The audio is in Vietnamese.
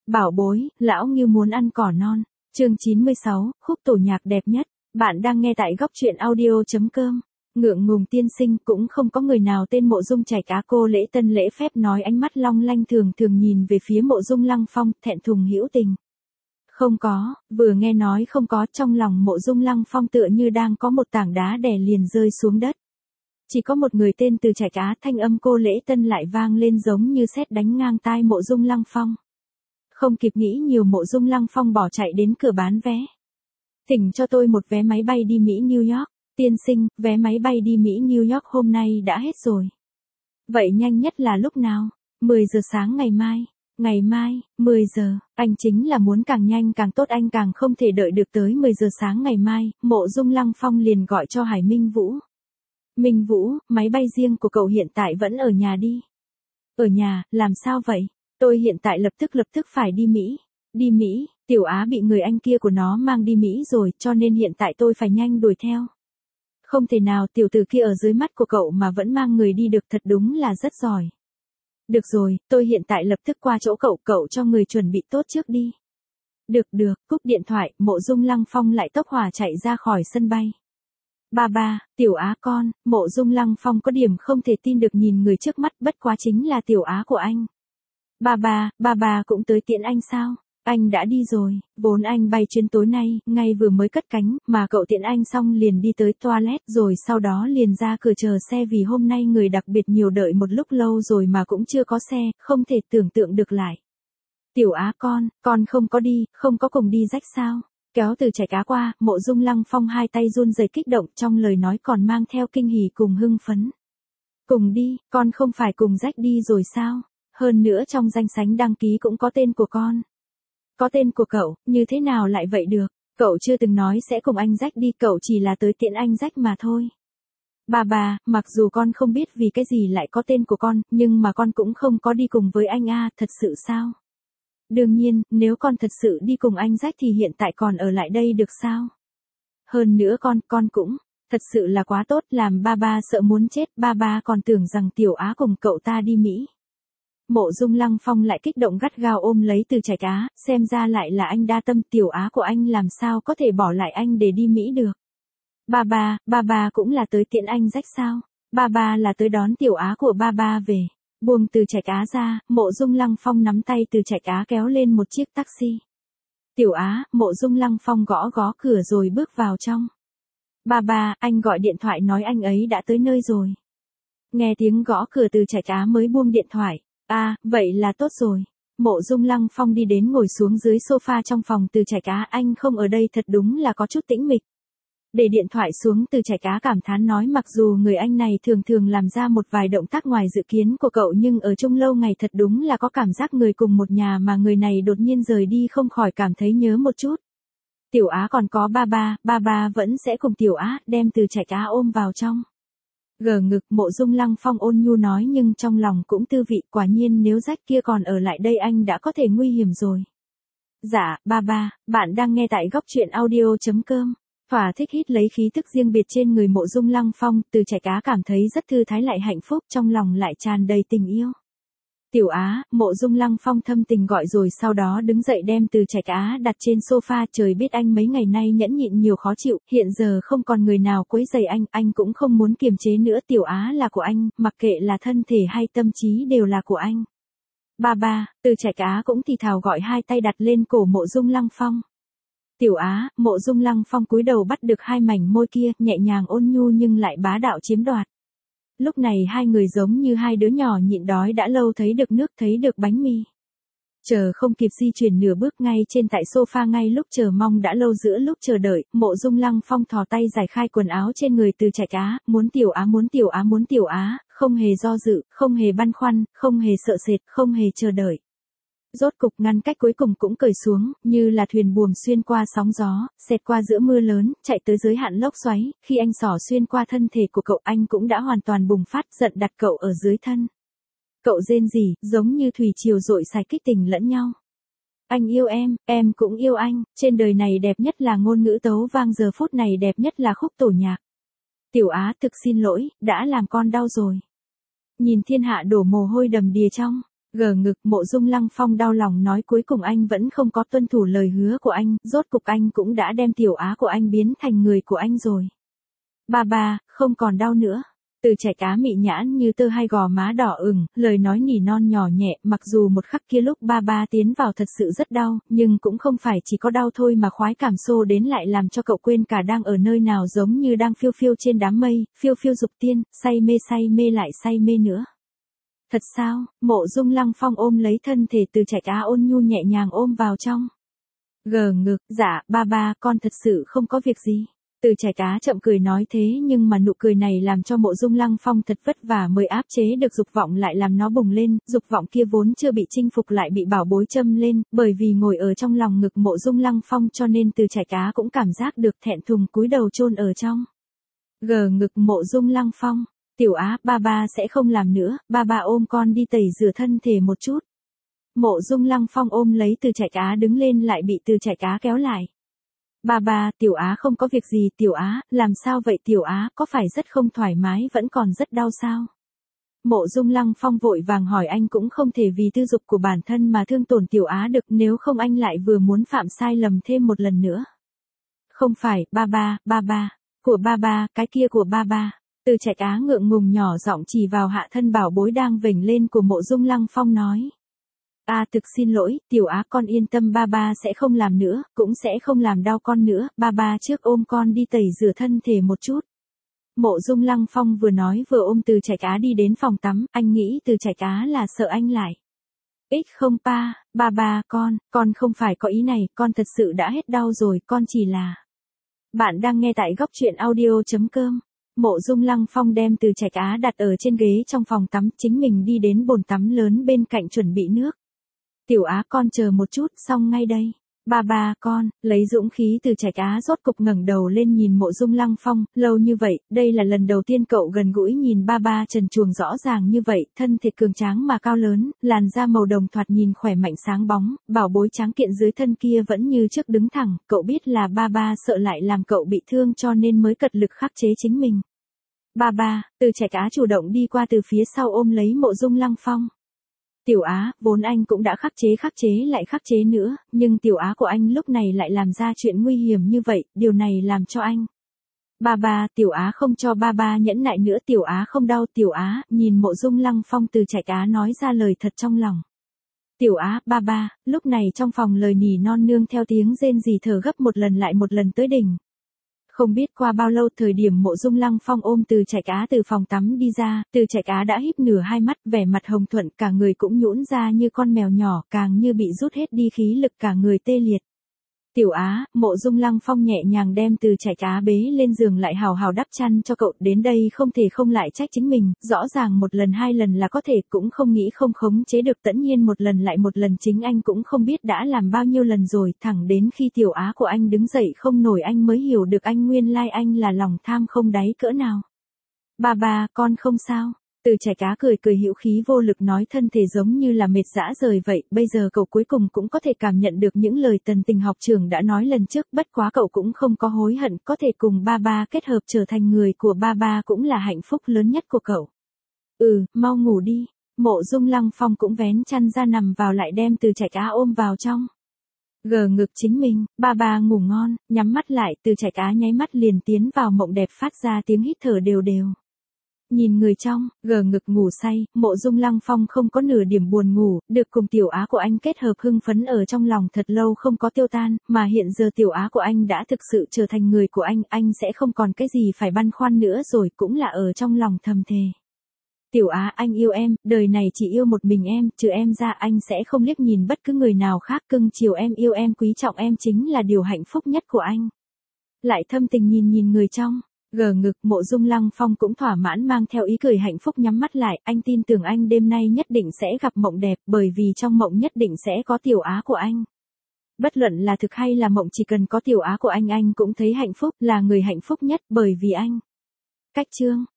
Bảo bối, lão Ngưu muốn ăn cỏ non. Chương 96, khúc tổ nhạc đẹp nhất. Bạn đang nghe tại góc truyện audio.com. Ngượng ngùng tiên sinh, cũng không có người nào tên Mộ Dung Chảy Cá. Cô lễ tân lễ phép nói, ánh mắt long lanh thường thường nhìn về phía Mộ Dung Lăng Phong, thẹn thùng hữu tình. Không có, vừa nghe nói không có, trong lòng Mộ Dung Lăng Phong tựa như đang có một tảng đá đè liền rơi xuống đất. Chỉ có một người tên Từ Chảy Cá, thanh âm cô lễ tân lại vang lên giống như sét đánh ngang tai Mộ Dung Lăng Phong. Không kịp nghĩ nhiều, Mộ Dung Lăng Phong bỏ chạy đến cửa bán vé. Thỉnh cho tôi một vé máy bay đi Mỹ New York. Tiên sinh, vé máy bay đi Mỹ New York hôm nay đã hết rồi. Vậy nhanh nhất là lúc nào? 10 giờ sáng ngày mai. Ngày mai, 10 giờ, anh chính là muốn càng nhanh càng tốt, anh càng không thể đợi được tới 10 giờ sáng ngày mai. Mộ Dung Lăng Phong liền gọi cho Hải Minh Vũ. Minh Vũ, máy bay riêng của cậu hiện tại vẫn ở nhà đi. Ở nhà, làm sao vậy? Tôi hiện tại lập tức phải đi Mỹ. Đi Mỹ, Tiểu Á bị người anh kia của nó mang đi Mỹ rồi, cho nên hiện tại tôi phải nhanh đuổi theo. Không thể nào, tiểu tử kia ở dưới mắt của cậu mà vẫn mang người đi được, thật đúng là rất giỏi. Được rồi, tôi hiện tại lập tức qua chỗ cậu cho người chuẩn bị tốt trước đi. Được, cúp điện thoại, Mộ Dung Lăng Phong lại tốc hỏa chạy ra khỏi sân bay. Ba, Tiểu Á con. Mộ Dung Lăng Phong có điểm không thể tin được nhìn người trước mắt, bất quá chính là Tiểu Á của anh. Ba cũng tới tiễn anh sao? Anh đã đi rồi, vốn anh bay chuyến tối nay, ngay vừa mới cất cánh, mà cậu tiễn anh xong liền đi tới toilet rồi sau đó liền ra cửa chờ xe, vì hôm nay người đặc biệt nhiều, đợi một lúc lâu rồi mà cũng chưa có xe, không thể tưởng tượng được lại. Tiểu Á con không có đi, không có cùng đi rách sao? Kéo Từ Chảy Cá qua, Mộ Dung Lăng Phong hai tay run rẩy kích động, trong lời nói còn mang theo kinh hỉ cùng hưng phấn. Cùng đi, con không phải cùng rách đi rồi sao? Hơn nữa trong danh sách đăng ký cũng có tên của con. Có tên của cậu, như thế nào lại vậy được? Cậu chưa từng nói sẽ cùng anh Rách đi, cậu chỉ là tới tiễn anh Rách mà thôi. Ba, mặc dù con không biết vì cái gì lại có tên của con, nhưng mà con cũng không có đi cùng với anh a, thật sự sao? Đương nhiên, nếu con thật sự đi cùng anh Rách thì hiện tại còn ở lại đây được sao? Hơn nữa con cũng, thật sự là quá tốt, làm ba sợ muốn chết, ba còn tưởng rằng Tiểu Á cùng cậu ta đi Mỹ. Mộ Dung Lăng Phong lại kích động gắt gao ôm lấy Từ Chảy Cá, xem ra lại là anh đa tâm, Tiểu Á của anh làm sao có thể bỏ lại anh để đi Mỹ được. Ba cũng là tới tiễn anh Rách sao? Ba là tới đón Tiểu Á của ba về. Buông Từ Chảy Cá ra, Mộ Dung Lăng Phong nắm tay Từ Chảy Cá kéo lên một chiếc taxi. Tiểu Á, Mộ Dung Lăng Phong gõ cửa rồi bước vào trong. Ba, anh gọi điện thoại nói anh ấy đã tới nơi rồi. Nghe tiếng gõ cửa, Từ Chảy Cá mới buông điện thoại. Vậy là tốt rồi. Mộ Dung Lăng Phong đi đến ngồi xuống dưới sofa trong phòng Từ Chảy Cá, anh không ở đây thật đúng là có chút tĩnh mịch. Để điện thoại xuống, Từ Chảy Cá cảm thán nói, mặc dù người anh này thường làm ra một vài động tác ngoài dự kiến của cậu, nhưng ở chung lâu ngày thật đúng là có cảm giác người cùng một nhà, mà người này đột nhiên rời đi không khỏi cảm thấy nhớ một chút. Tiểu Á còn có ba vẫn sẽ cùng Tiểu Á, đem Từ Chảy Cá ôm vào trong. Gờ ngực, Mộ Dung Lăng Phong ôn nhu nói, nhưng trong lòng cũng tư vị, quả nhiên nếu Rách kia còn ở lại đây anh đã có thể nguy hiểm rồi. Dạ, ba, bạn đang nghe tại góc truyện audio.com. Thỏa thích hít lấy khí tức riêng biệt trên người Mộ Dung Lăng Phong, Từ Chảy Cá cảm thấy rất thư thái lại hạnh phúc, trong lòng lại tràn đầy tình yêu. Tiểu Á, Mộ Dung Lăng Phong thâm tình gọi rồi sau đó đứng dậy đem Từ Chảy Cá đặt trên sofa, trời biết anh mấy ngày nay nhẫn nhịn nhiều khó chịu, hiện giờ không còn người nào quấy rầy anh cũng không muốn kiềm chế nữa, Tiểu Á là của anh, mặc kệ là thân thể hay tâm trí đều là của anh. Ba, Từ Chảy Cá cũng thì thào gọi, hai tay đặt lên cổ Mộ Dung Lăng Phong. Tiểu Á, Mộ Dung Lăng Phong cúi đầu bắt được hai mảnh môi kia, nhẹ nhàng ôn nhu nhưng lại bá đạo chiếm đoạt. Lúc này hai người giống như hai đứa nhỏ nhịn đói đã lâu, thấy được nước, thấy được bánh mì. Chờ không kịp di chuyển nửa bước, ngay trên tại sofa, ngay lúc chờ mong đã lâu, giữa lúc chờ đợi, Mộ Dung Lăng Phong thò tay giải khai quần áo trên người Từ Chảy Cá, muốn Tiểu Á, không hề do dự, không hề băn khoăn, không hề sợ sệt, không hề chờ đợi. Rốt cục ngăn cách cuối cùng cũng cởi xuống, như là thuyền buồm xuyên qua sóng gió, xẹt qua giữa mưa lớn, chạy tới giới hạn lốc xoáy, khi anh xỏ xuyên qua thân thể của cậu, anh cũng đã hoàn toàn bùng phát, giận đặt cậu ở dưới thân. Cậu rên rỉ, giống như thủy triều dội xài, kích tình lẫn nhau. Anh yêu em cũng yêu anh, trên đời này đẹp nhất là ngôn ngữ tấu vang, giờ phút này đẹp nhất là khúc tổ nhạc. Tiểu Á, thực xin lỗi, đã làm con đau rồi. Nhìn thiên hạ đổ mồ hôi đầm đìa trong Gờ ngực, Mộ Dung Lăng Phong đau lòng nói cuối cùng anh vẫn không có tuân thủ lời hứa của anh, rốt cục anh cũng đã đem tiểu á của anh biến thành người của anh rồi. Ba, không còn đau nữa. Từ Trạch Á mị nhãn như tơ, hai gò má đỏ ửng, lời nói nỉ non nhỏ nhẹ, mặc dù một khắc kia lúc ba tiến vào thật sự rất đau, nhưng cũng không phải chỉ có đau thôi mà khoái cảm xô đến lại làm cho cậu quên cả đang ở nơi nào, giống như đang phiêu phiêu trên đám mây, phiêu phiêu dục tiên, say mê lại say mê nữa. Thật sao? Mộ Dung Lăng Phong ôm lấy thân thể Từ Trạch Á ôn nhu nhẹ nhàng ôm vào trong. Gờ ngực, dạ, ba, con thật sự không có việc gì. Từ Trạch Á chậm cười nói thế nhưng mà nụ cười này làm cho Mộ Dung Lăng Phong thật vất vả mới áp chế được dục vọng lại làm nó bùng lên, dục vọng kia vốn chưa bị chinh phục lại bị bảo bối châm lên, bởi vì ngồi ở trong lòng ngực Mộ Dung Lăng Phong cho nên Từ Trạch Á cũng cảm giác được thẹn thùng cúi đầu chôn ở trong. Gờ ngực Mộ Dung Lăng Phong, tiểu Á, ba sẽ không làm nữa, ba ôm con đi tẩy rửa thân thể một chút. Mộ Dung Lăng Phong ôm lấy Từ Trạch Á đứng lên lại bị Từ Trạch Á kéo lại. Ba, tiểu Á không có việc gì, tiểu Á, làm sao vậy tiểu Á, có phải rất không thoải mái vẫn còn rất đau sao? Mộ Dung Lăng Phong vội vàng hỏi, anh cũng không thể vì tư dục của bản thân mà thương tổn tiểu Á được, nếu không anh lại vừa muốn phạm sai lầm thêm một lần nữa. Không phải, ba, của ba, cái kia của ba. Từ Trạch Á ngượng ngùng nhỏ giọng chỉ vào hạ thân bảo bối đang vểnh lên của Mộ Dung Lăng Phong nói. Thực xin lỗi, tiểu Á con yên tâm, ba sẽ không làm nữa, cũng sẽ không làm đau con nữa, ba trước ôm con đi tẩy rửa thân thể một chút. Mộ Dung Lăng Phong vừa nói vừa ôm Từ Trạch Á đi đến phòng tắm, anh nghĩ Từ Trạch Á là sợ anh lại. Không ba, con không phải có ý này, con thật sự đã hết đau rồi, con chỉ là... Bạn đang nghe tại góc truyện audio.com. Mộ Dung Lăng Phong đem Từ Trạch Á đặt ở trên ghế trong phòng tắm, chính mình đi đến bồn tắm lớn bên cạnh chuẩn bị nước. Tiểu Á con chờ một chút, xong ngay đây. Ba con, lấy dũng khí Từ Trạch Á rốt cục ngẩng đầu lên nhìn Mộ Dung Lăng Phong, lâu như vậy, đây là lần đầu tiên cậu gần gũi nhìn ba trần truồng rõ ràng như vậy, thân thể cường tráng mà cao lớn, làn da màu đồng thoạt nhìn khỏe mạnh sáng bóng, bảo bối tráng kiện dưới thân kia vẫn như trước đứng thẳng, cậu biết là ba sợ lại làm cậu bị thương cho nên mới cật lực khắc chế chính mình. Ba, Từ Trạch Á chủ động đi qua từ phía sau ôm lấy Mộ Dung Lăng Phong. Tiểu Á, vốn anh cũng đã khắc chế lại khắc chế nữa, nhưng tiểu Á của anh lúc này lại làm ra chuyện nguy hiểm như vậy, điều này làm cho anh. Ba, tiểu Á không cho ba nhẫn nại nữa, tiểu Á không đau, tiểu Á, nhìn Mộ Dung Lăng Phong. Từ Trạch Á nói ra lời thật trong lòng. Tiểu Á, ba, lúc này trong phòng lời nỉ non nương theo tiếng rên rỉ thở gấp một lần lại một lần tới đỉnh. Không biết qua bao lâu, thời điểm Mộ Dung Lăng Phong ôm Từ Trạch Á từ phòng tắm đi ra, Từ Trạch Á đã híp nửa hai mắt, vẻ mặt hồng thuận, cả người cũng nhũn ra như con mèo nhỏ, càng như bị rút hết đi khí lực, cả người tê liệt. Tiểu Á, Mộ Dung Lăng Phong nhẹ nhàng đem Từ Trạch Á bế lên giường lại hào hào đắp chăn cho cậu, đến đây không thể không lại trách chính mình, rõ ràng một lần hai lần là có thể, cũng không nghĩ không khống chế được, tất nhiên một lần lại một lần chính anh cũng không biết đã làm bao nhiêu lần rồi, thẳng đến khi tiểu Á của anh đứng dậy không nổi anh mới hiểu được anh nguyên lai anh là lòng tham không đáy cỡ nào. Ba, con không sao. Từ Trạch Á cười hữu khí vô lực nói, thân thể giống như là mệt rã rời vậy, bây giờ cậu cuối cùng cũng có thể cảm nhận được những lời tần tình học trưởng đã nói lần trước, bất quá cậu cũng không có hối hận, có thể cùng ba kết hợp trở thành người của ba cũng là hạnh phúc lớn nhất của cậu. Mau ngủ đi. Mộ Dung Lăng Phong cũng vén chăn ra nằm vào lại đem Từ Trạch Á ôm vào trong. Gờ ngực chính mình, ba ngủ ngon, nhắm mắt lại, Từ Trạch Á nháy mắt liền tiến vào mộng đẹp phát ra tiếng hít thở đều đều. Nhìn người trong, gờ ngực ngủ say, Mộ Dung Lăng Phong không có nửa điểm buồn ngủ, được cùng tiểu Á của anh kết hợp hưng phấn ở trong lòng thật lâu không có tiêu tan, mà hiện giờ tiểu Á của anh đã thực sự trở thành người của anh sẽ không còn cái gì phải băn khoăn nữa rồi, cũng là ở trong lòng thầm thề. Tiểu Á, anh yêu em, đời này chỉ yêu một mình em, trừ em ra anh sẽ không liếc nhìn bất cứ người nào khác, cưng chiều em, yêu em, quý trọng em chính là điều hạnh phúc nhất của anh. Lại thâm tình nhìn người trong. Gờ ngực, Mộ Dung Lăng Phong cũng thỏa mãn mang theo ý cười hạnh phúc nhắm mắt lại, anh tin tưởng anh đêm nay nhất định sẽ gặp mộng đẹp, bởi vì trong mộng nhất định sẽ có tiểu Á của anh. Bất luận là thực hay là mộng, chỉ cần có tiểu Á của anh cũng thấy hạnh phúc, là người hạnh phúc nhất, bởi vì anh. Cách chương.